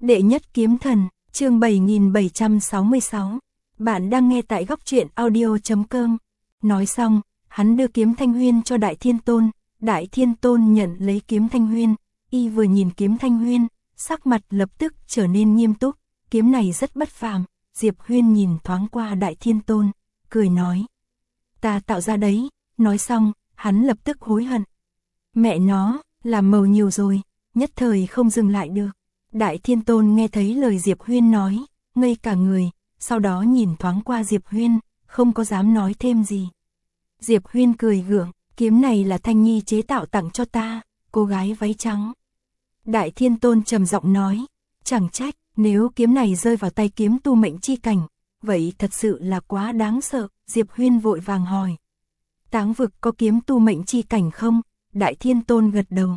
Đệ nhất kiếm thần, chương 7766. Bạn đang nghe tại góc truyện audio.com. Nói xong, hắn đưa kiếm Thanh Huyên cho Đại Thiên Tôn. Đại Thiên Tôn nhận lấy kiếm Thanh Huyên. Y vừa nhìn kiếm Thanh Huyên, sắc mặt lập tức trở nên nghiêm túc. Kiếm này rất bất phàm. Diệp Huyên nhìn thoáng qua Đại Thiên Tôn, cười nói: ta tạo ra đấy. Nói xong, hắn lập tức hối hận. Mẹ nó, làm màu nhiều rồi, nhất thời không dừng lại được. Đại Thiên Tôn nghe thấy lời Diệp Huyên nói, ngây cả người, sau đó nhìn thoáng qua Diệp Huyên, không có dám nói thêm gì. Diệp Huyên cười gượng, kiếm này là Thanh Nhi chế tạo tặng cho ta, cô gái váy trắng. Đại Thiên Tôn trầm giọng nói, chẳng trách, nếu kiếm này rơi vào tay kiếm tu mệnh chi cảnh, vậy thật sự là quá đáng sợ. Diệp Huyên vội vàng hỏi, Táng vực có kiếm tu mệnh chi cảnh không? Đại Thiên Tôn gật đầu.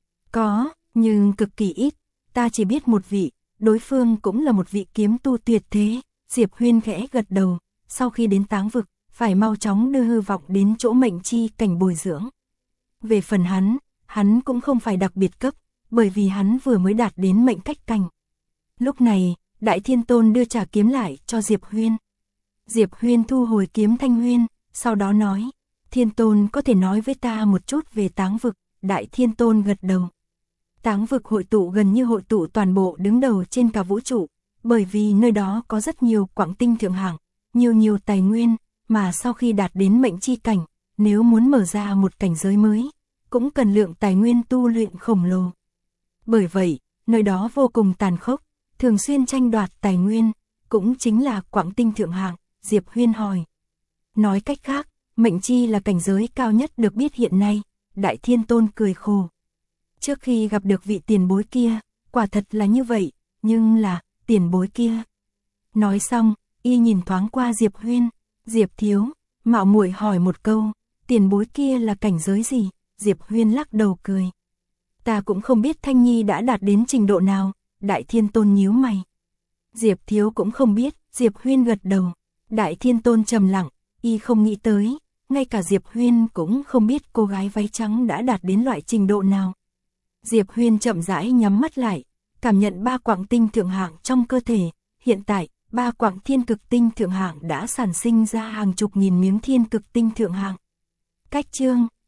Có, nhưng cực kỳ ít, ta chỉ biết một vị, đối phương cũng là một vị kiếm tu tuyệt thế. Diệp Huyên khẽ gật đầu, sau khi đến Táng vực, phải mau chóng đưa hư vọng đến chỗ mệnh chi cảnh bồi dưỡng. Về phần hắn cũng không phải đặc biệt cấp, bởi vì hắn vừa mới đạt đến mệnh cách cảnh. Lúc này, Đại Thiên Tôn đưa trả kiếm lại cho Diệp Huyên. Diệp Huyên thu hồi kiếm Thanh Huyên, sau đó nói, Thiên Tôn có thể nói với ta một chút về Táng vực. Đại Thiên Tôn gật đầu. Táng vực hội tụ gần như hội tụ toàn bộ đứng đầu trên cả vũ trụ, bởi vì nơi đó có rất nhiều quặng tinh thượng hạng, nhiều tài nguyên, mà sau khi đạt đến mệnh chi cảnh, nếu muốn mở ra một cảnh giới mới, cũng cần lượng tài nguyên tu luyện khổng lồ. Bởi vậy, nơi đó vô cùng tàn khốc, thường xuyên tranh đoạt tài nguyên, cũng chính là quặng tinh thượng hạng. Diệp Huyên hỏi. Nói cách khác, mệnh chi là cảnh giới cao nhất được biết hiện nay. Đại Thiên Tôn cười khổ. Trước khi gặp được vị tiền bối kia, quả thật là như vậy, nhưng là, tiền bối kia. Nói xong, y nhìn thoáng qua Diệp Huyên. Diệp thiếu, mạo muội hỏi một câu, tiền bối kia là cảnh giới gì? Diệp Huyên lắc đầu cười. Ta cũng không biết Thanh Nhi đã đạt đến trình độ nào. Đại Thiên Tôn nhíu mày. Diệp thiếu cũng không biết. Diệp Huyên gật đầu. Đại Thiên Tôn trầm lặng, y không nghĩ tới, ngay cả Diệp Huyên cũng không biết cô gái váy trắng đã đạt đến loại trình độ nào. Diệp Huyên chậm rãi nhắm mắt lại, cảm nhận 3 quặng tinh thượng hạng trong cơ thể. Hiện tại, 3 quặng thiên cực tinh thượng hạng đã sản sinh ra hàng chục nghìn miếng thiên cực tinh thượng hạng. Cách chương